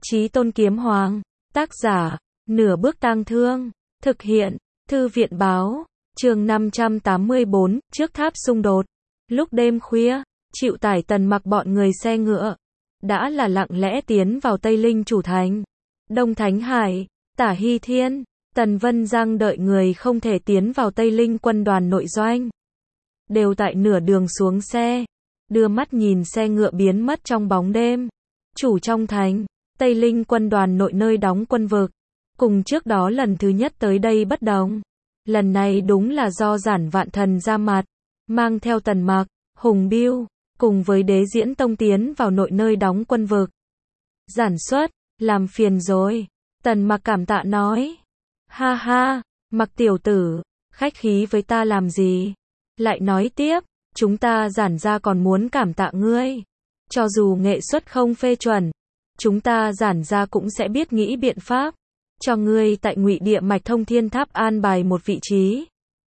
Chí Tôn Kiếm Hoàng, tác giả, Nửa Bước Tang Thương, thực hiện, Thư viện báo, chương 584, trước tháp xung đột. Lúc đêm khuya, chịu tải Tần Mặc bọn người xe ngựa, đã là lặng lẽ tiến vào Tây Linh chủ thành. Đông Thánh Hải, Tả Hy Thiên, Tần Vân Giang đợi người không thể tiến vào Tây Linh quân đoàn nội doanh. Đều tại nửa đường xuống xe, đưa mắt nhìn xe ngựa biến mất trong bóng đêm. Chủ trong thành, Tây Linh quân đoàn nội nơi đóng quân vực, cùng trước đó lần thứ nhất tới đây bất đồng. Lần này đúng là do Giản Vạn Thần ra mặt, mang theo Tần Mặc, Hùng Bưu, cùng với Đế Diễn Tông tiến vào nội nơi đóng quân vực. Giản Xuất, làm phiền rồi. Tần Mặc cảm tạ nói. Ha ha, Mặc tiểu tử, khách khí với ta làm gì? Lại nói tiếp, chúng ta Giản gia còn muốn cảm tạ ngươi. Cho dù nghệ xuất không phê chuẩn, chúng ta Giản gia cũng sẽ biết nghĩ biện pháp, cho ngươi tại Ngụy Địa Mạch Thông Thiên Tháp an bài một vị trí.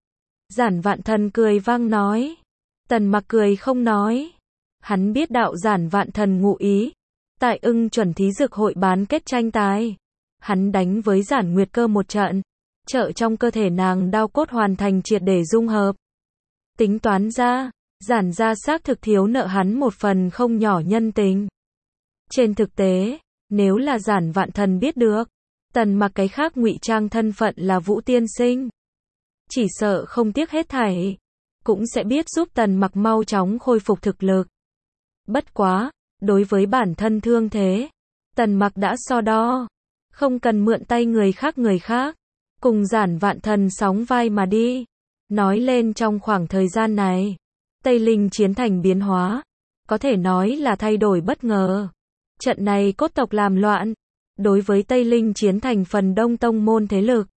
Giản Vạn Thần cười vang nói. Tần Mặc cười không nói. Hắn biết đạo Giản Vạn Thần ngụ ý. Tại Ưng Chuẩn Thí Dược hội bán kết tranh tài, hắn đánh với Giản Nguyệt Cơ một trận, trợ trong cơ thể nàng đao cốt hoàn thành triệt để dung hợp. Tính toán ra, Giản gia xác thực thiếu nợ hắn một phần không nhỏ nhân tình. Trên thực tế, nếu là Giản Vạn Thần biết được, Tần Mặc cái khác ngụy trang thân phận là Vũ Tiên Sinh, chỉ sợ không tiếc hết thảy, cũng sẽ biết giúp Tần Mặc mau chóng khôi phục thực lực. Bất quá, đối với bản thân thương thế, Tần Mặc đã so đo, không cần mượn tay người khác, cùng Giản Vạn Thần sóng vai mà đi. Nói lên trong khoảng thời gian này, Tây Linh chiến thành biến hóa, có thể nói là thay đổi bất ngờ. Trận này cốt tộc làm loạn, đối với Tây Linh chiến thành phần đông tông môn thế lực,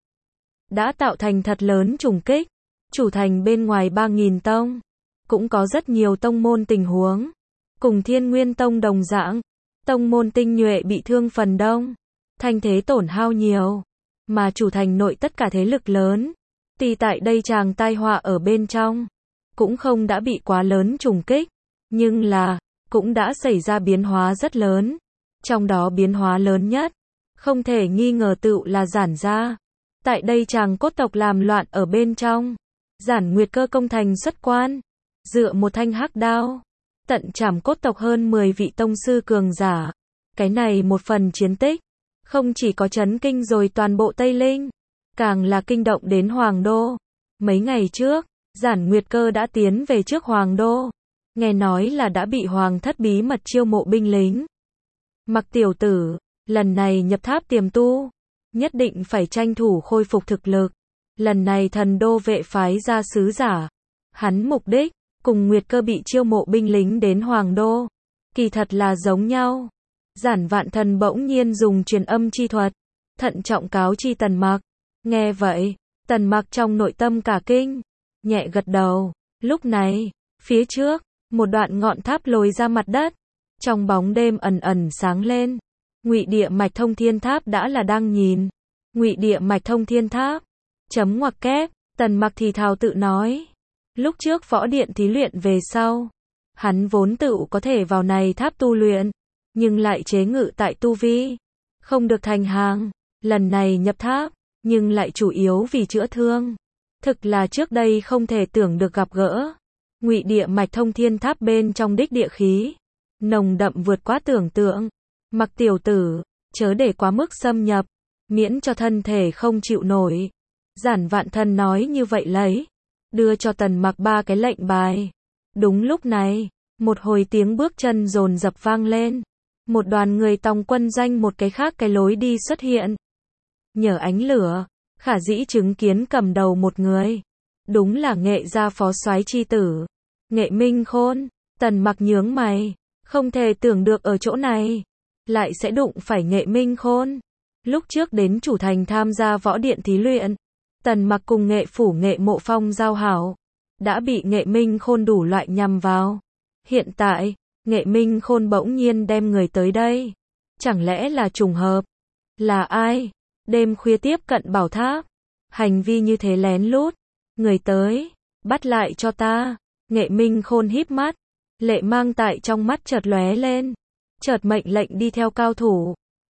đã tạo thành thật lớn trùng kích. Chủ thành bên ngoài 3.000 tông, cũng có rất nhiều tông môn tình huống. Cùng Thiên Nguyên Tông đồng dạng, tông môn tinh nhuệ bị thương phần đông, thanh thế tổn hao nhiều. Mà chủ thành nội tất cả thế lực lớn, thì tại đây chàng tai họa ở bên trong, cũng không đã bị quá lớn trùng kích, nhưng là, cũng đã xảy ra biến hóa rất lớn. Trong đó biến hóa lớn nhất, không thể nghi ngờ tựu là Giản gia. Tại đây chàng cốt tộc làm loạn ở bên trong, Giản Nguyệt Cơ công thành xuất quan, dựa một thanh hắc đao, tận trảm cốt tộc hơn 10 vị tông sư cường giả. Cái này một phần chiến tích, không chỉ có chấn kinh rồi toàn bộ Tây Linh, càng là kinh động đến Hoàng Đô. Mấy ngày trước, Giản Nguyệt Cơ đã tiến về trước Hoàng Đô, nghe nói là đã bị Hoàng thất bí mật chiêu mộ binh lính. Mặc tiểu tử, lần này nhập tháp tiềm tu, nhất định phải tranh thủ khôi phục thực lực. Lần này Thần Đô vệ phái ra sứ giả, hắn mục đích, cùng Nguyệt Cơ bị chiêu mộ binh lính đến Hoàng Đô, kỳ thật là giống nhau. Giản Vạn Thần bỗng nhiên dùng truyền âm chi thuật, thận trọng cáo chi Tần Mặc. Nghe vậy, Tần Mặc trong nội tâm cả kinh, nhẹ gật đầu. Lúc này, phía trước, một đoạn ngọn tháp lồi ra mặt đất, trong bóng đêm ẩn ẩn sáng lên. Ngụy Địa Mạch Thông Thiên Tháp đã là đang nhìn. Ngụy Địa Mạch Thông Thiên Tháp. Chấm ngoặc kép, Tần Mặc thì thào tự nói. Lúc trước võ điện thí luyện về sau, hắn vốn tự có thể vào này tháp tu luyện, nhưng lại chế ngự tại tu vi, không được thành hàng. Lần này nhập tháp, nhưng lại chủ yếu vì chữa thương. Thực là trước đây không thể tưởng được gặp gỡ. Ngụy Địa Mạch Thông Thiên Tháp bên trong đích địa khí, nồng đậm vượt quá tưởng tượng. Mặc tiểu tử, chớ để quá mức xâm nhập, miễn cho thân thể không chịu nổi. Giản Vạn Thần nói như vậy lấy, đưa cho Tần Mặc 3 cái lệnh bài. Đúng lúc này, một hồi tiếng bước chân dồn dập vang lên. Một đoàn người tòng quân doanh một cái khác cái lối đi xuất hiện. Nhờ ánh lửa, khả dĩ chứng kiến cầm đầu một người. Đúng là Nghệ gia phó soái chi tử, Nghệ Minh Khôn. Tần Mặc nhướng mày, không thể tưởng được ở chỗ này lại sẽ đụng phải Nghệ Minh Khôn. Lúc trước đến chủ thành tham gia võ điện thí luyện, Tần Mặc cùng Nghệ phủ Nghệ Mộ Phong giao hảo, đã bị Nghệ Minh Khôn đủ loại nhằm vào. Hiện tại, Nghệ Minh Khôn bỗng nhiên đem người tới đây, chẳng lẽ là trùng hợp? Là ai? Đêm khuya tiếp cận bảo tháp, hành vi như thế lén lút, người tới, bắt lại cho ta. Nghệ Minh Khôn híp mắt, lệ mang tại trong mắt chợt lóe lên, chợt mệnh lệnh đi theo cao thủ,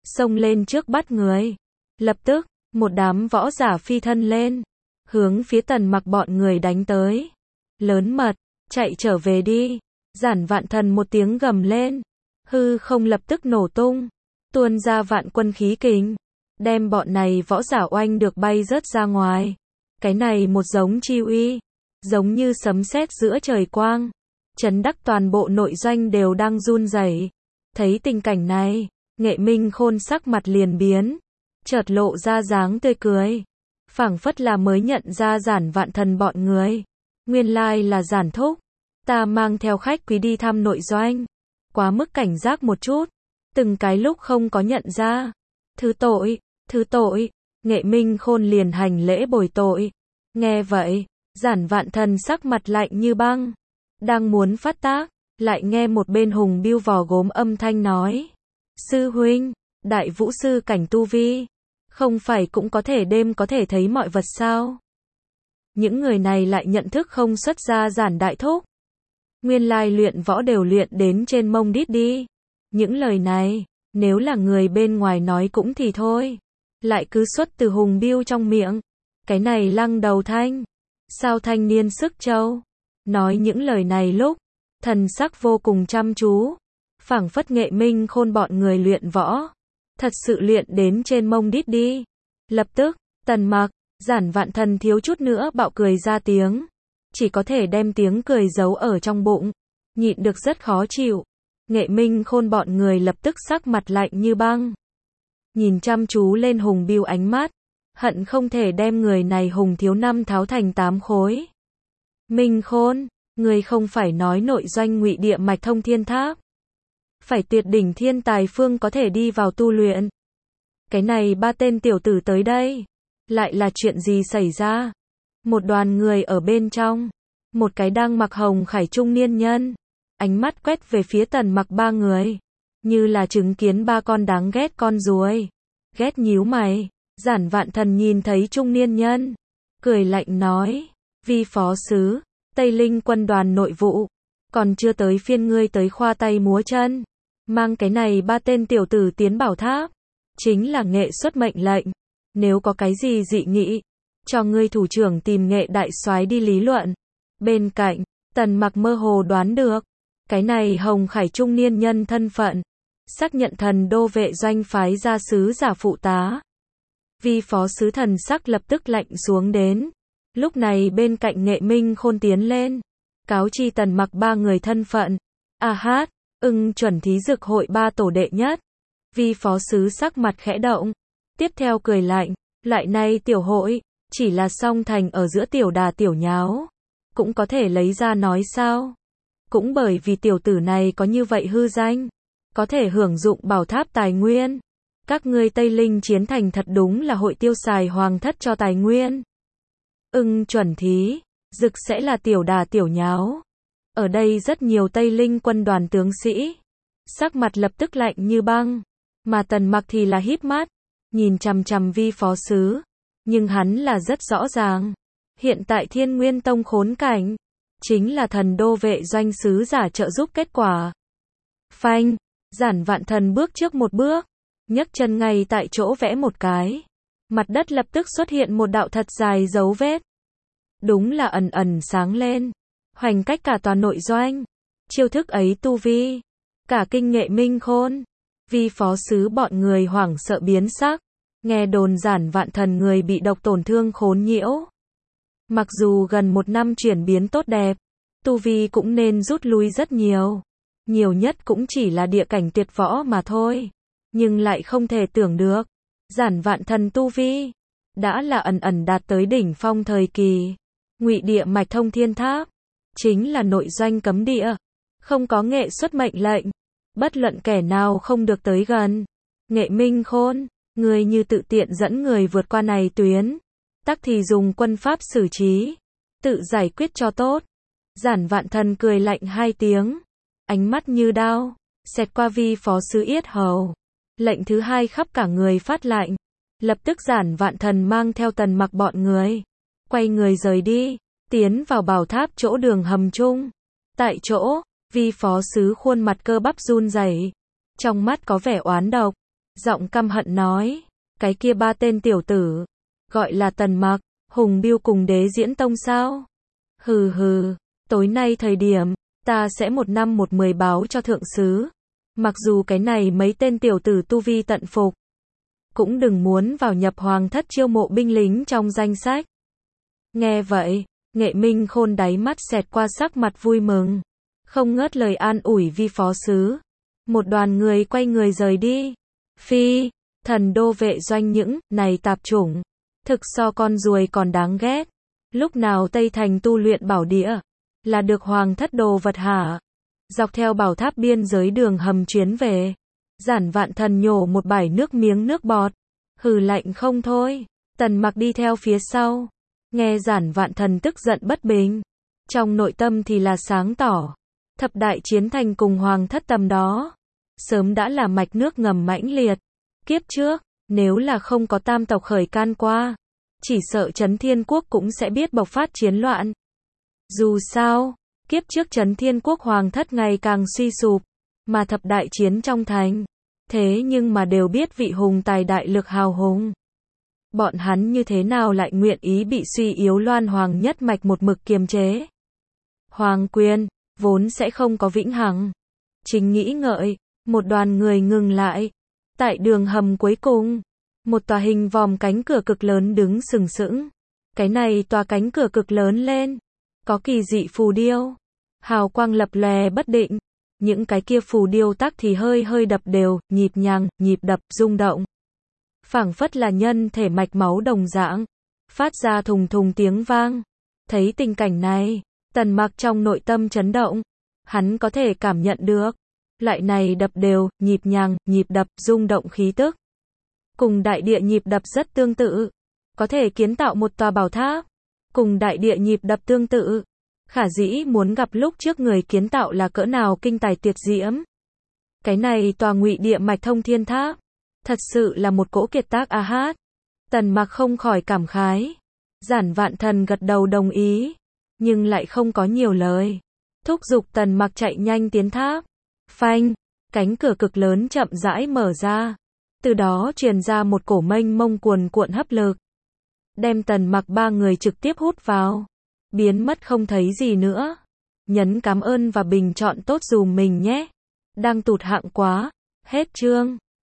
xông lên trước bắt người. Lập tức, một đám võ giả phi thân lên, hướng phía Tần Mặc bọn người đánh tới. Lớn mật, chạy trở về đi. Giản Vạn Thần một tiếng gầm lên, hư không lập tức nổ tung, tuôn ra vạn quân khí kình, đem bọn này võ giả oanh được bay rớt ra ngoài. Cái này một giống chi uy, giống như sấm sét giữa trời quang, chấn đắc toàn bộ nội doanh đều đang run rẩy. Thấy tình cảnh này, Nghệ Minh Khôn sắc mặt liền biến, chợt lộ ra dáng tươi cười, phảng phất là mới nhận ra Giản Vạn Thần bọn người. Nguyên lai là Giản thúc, ta mang theo khách quý đi thăm nội doanh, quá mức cảnh giác một chút, từng cái lúc không có nhận ra. Thứ tội, Nghệ Minh Khôn liền hành lễ bồi tội. Nghe vậy, Giản Vạn Thần sắc mặt lạnh như băng, đang muốn phát tác, lại nghe một bên Hùng Bưu vò gốm âm thanh nói: sư huynh, đại vũ sư cảnh tu vi, không phải cũng có thể đêm có thể thấy mọi vật sao? Những người này lại nhận thức không xuất ra Giản đại thúc. Nguyên lai luyện võ đều luyện đến trên mông đít đi. Những lời này, nếu là người bên ngoài nói cũng thì thôi, lại cứ xuất từ Hùng Bưu trong miệng. Cái này lăng đầu thanh, sao thanh niên sức châu, nói những lời này lúc, thần sắc vô cùng chăm chú, phảng phất Nghệ Minh Khôn bọn người luyện võ, thật sự luyện đến trên mông đít đi. Lập tức, Tần Mặc, Giản Vạn Thần thiếu chút nữa bạo cười ra tiếng, chỉ có thể đem tiếng cười giấu ở trong bụng, nhịn được rất khó chịu. Nghệ Minh Khôn bọn người lập tức sắc mặt lạnh như băng, nhìn chăm chú lên Hùng Bưu ánh mắt, hận không thể đem người này Hùng thiếu năm tháo thành 8 khối. Minh Khôn, người không phải nói nội doanh Ngụy Địa Mạch Thông Thiên Tháp, phải tuyệt đỉnh thiên tài phương có thể đi vào tu luyện. Cái này ba tên tiểu tử tới đây, lại là chuyện gì xảy ra? Một đoàn người ở bên trong, một cái đang mặc hồng khải trung niên nhân, ánh mắt quét về phía Tần Mặc ba người, như là chứng kiến ba con đáng ghét con ruồi. Ghét nhíu mày, Giản Vạn Thần nhìn thấy trung niên nhân, cười lạnh nói: Vi phó sứ, Tây Linh quân đoàn nội vụ, còn chưa tới phiên ngươi tới khoa tay múa chân, mang cái này ba tên tiểu tử tiến bảo tháp, chính là nghệ xuất mệnh lệnh, nếu có cái gì dị nghị, cho ngươi thủ trưởng tìm Nghệ đại soái đi lý luận. Bên cạnh, Tần Mặc mơ hồ đoán được, cái này hồng khải trung niên nhân thân phận, xác nhận thần đô vệ doanh phái ra sứ giả phụ tá. Vi phó sứ thần sắc lập tức lạnh xuống đến. Lúc này bên cạnh Nghệ Minh Khôn tiến lên, cáo chi Tần Mặc ba người thân phận. A hát, Ưng chuẩn thí dực hội ba tổ đệ nhất. Vi phó sứ sắc mặt khẽ động, tiếp theo cười lạnh, loại này tiểu hội, chỉ là song thành ở giữa tiểu đà tiểu nháo, cũng có thể lấy ra nói sao? Cũng bởi vì tiểu tử này có như vậy hư danh, có thể hưởng dụng bảo tháp tài nguyên. Các ngươi Tây Linh chiến thành thật đúng là hội tiêu xài hoàng thất cho tài nguyên. Ưng chuẩn thí, dực sẽ là tiểu đà tiểu nháo. Ở đây rất nhiều Tây Linh quân đoàn tướng sĩ, sắc mặt lập tức lạnh như băng, mà Tần Mặc thì là híp mắt, nhìn chằm chằm vi phó sứ, nhưng hắn là rất rõ ràng, hiện tại Thiên Nguyên Tông khốn cảnh, chính là thần đô vệ doanh sứ giả trợ giúp kết quả. Phanh, Giản Vạn Thần bước trước một bước, nhấc chân ngay tại chỗ vẽ một cái, mặt đất lập tức xuất hiện một đạo thật dài dấu vết. Đúng là ẩn ẩn sáng lên, hoành cách cả toàn nội doanh. Chiêu thức ấy tu vi, cả kinh Nghệ Minh Khôn, vi phó sứ bọn người hoảng sợ biến sắc, nghe đồn Giản Vạn Thần người bị độc tổn thương khốn nhiễu. Mặc dù gần 1 năm chuyển biến tốt đẹp, tu vi cũng nên rút lui rất nhiều. Nhiều nhất cũng chỉ là địa cảnh tuyệt võ mà thôi. Nhưng lại không thể tưởng được, Giản Vạn Thần tu vi đã là ẩn ẩn đạt tới đỉnh phong thời kỳ. Ngụy Địa Mạch Thông Thiên Tháp chính là nội doanh cấm địa, không có nghệ xuất mệnh lệnh, bất luận kẻ nào không được tới gần. Nghệ Minh Khôn, người như tự tiện dẫn người vượt qua này tuyến, tắc thì dùng quân pháp xử trí, tự giải quyết cho tốt. Giản Vạn Thần cười lạnh 2 tiếng, ánh mắt như đao, xẹt qua vi phó sứ yết hầu. Lệnh thứ 2 khắp cả người phát lạnh. Lập tức Giản Vạn Thần mang theo Tần Mặc bọn người, quay người rời đi, tiến vào bảo tháp chỗ đường hầm chung. Tại chỗ, vi phó sứ khuôn mặt cơ bắp run rẩy, trong mắt có vẻ oán độc, giọng căm hận nói, cái kia ba tên tiểu tử, gọi là Tần Mặc, Hùng Biêu cùng Đế Diễn Tông sao? Hừ hừ, tối nay thời điểm, ta sẽ 1 năm 1 10 báo cho thượng sứ. Mặc dù cái này mấy tên tiểu tử tu vi tận phục, cũng đừng muốn vào nhập hoàng thất chiêu mộ binh lính trong danh sách. Nghe vậy, Nghệ Minh Khôn đáy mắt xẹt qua sắc mặt vui mừng, không ngớt lời an ủi vi phó sứ. Một đoàn người quay người rời đi. Phi, thần đô vệ doanh những này tạp chủng, thực so con ruồi còn đáng ghét. Lúc nào Tây Thành tu luyện bảo địa, là được hoàng thất đồ vật hả? Dọc theo bảo tháp biên giới đường hầm chuyến về, Giản Vạn Thần nhổ một bãi miếng nước bọt, hừ lạnh không thôi. Tần Mặc đi theo phía sau, nghe Giản Vạn Thần tức giận bất bình, trong nội tâm thì là sáng tỏ. Thập đại chiến thành cùng hoàng thất tầm đó, sớm đã là mạch nước ngầm mãnh liệt. Kiếp trước, nếu là không có tam tộc khởi can qua, chỉ sợ Chấn Thiên Quốc cũng sẽ biết bộc phát chiến loạn. Dù sao, kiếp trước Chấn Thiên Quốc hoàng thất ngày càng suy sụp, mà thập đại chiến trong thành, thế nhưng mà đều biết vị hùng tài đại lực hào hùng. Bọn hắn như thế nào lại nguyện ý bị suy yếu loan hoàng nhất mạch một mực kiềm chế. Hoàng quyền, vốn sẽ không có vĩnh hằng. Chính nghĩ ngợi, một đoàn người ngừng lại. Tại đường hầm cuối cùng, một tòa hình vòm cánh cửa cực lớn đứng sừng sững. Cái này tòa cánh cửa cực lớn lên, có kỳ dị phù điêu, hào quang lập lòe bất định. Những cái kia phù điêu tác thì hơi hơi đập đều, nhịp nhàng, nhịp đập, rung động. Phảng phất là nhân thể mạch máu đồng dạng, phát ra thùng thùng tiếng vang. Thấy tình cảnh này, Tần Mặc trong nội tâm chấn động, hắn có thể cảm nhận được, loại này đập đều, nhịp nhàng, nhịp đập, rung động khí tức, cùng đại địa nhịp đập rất tương tự, có thể kiến tạo một tòa bảo tháp, cùng đại địa nhịp đập tương tự, khả dĩ muốn gặp lúc trước người kiến tạo là cỡ nào kinh tài tuyệt diễm. Cái này tòa Ngụy Địa Mạch Thông Thiên Tháp, thật sự là một cỗ kiệt tác a hát. Tần Mặc không khỏi cảm khái. Giản Vạn Thần gật đầu đồng ý, nhưng lại không có nhiều lời, thúc giục Tần Mặc chạy nhanh tiến tháp. Phanh, cánh cửa cực lớn chậm rãi mở ra, từ đó truyền ra một cổ mênh mông cuồn cuộn hấp lực, đem Tần Mặc ba người trực tiếp hút vào, biến mất không thấy gì nữa. Nhấn cảm ơn và bình chọn tốt dùm mình nhé. Đang tụt hạng quá. Hết chương.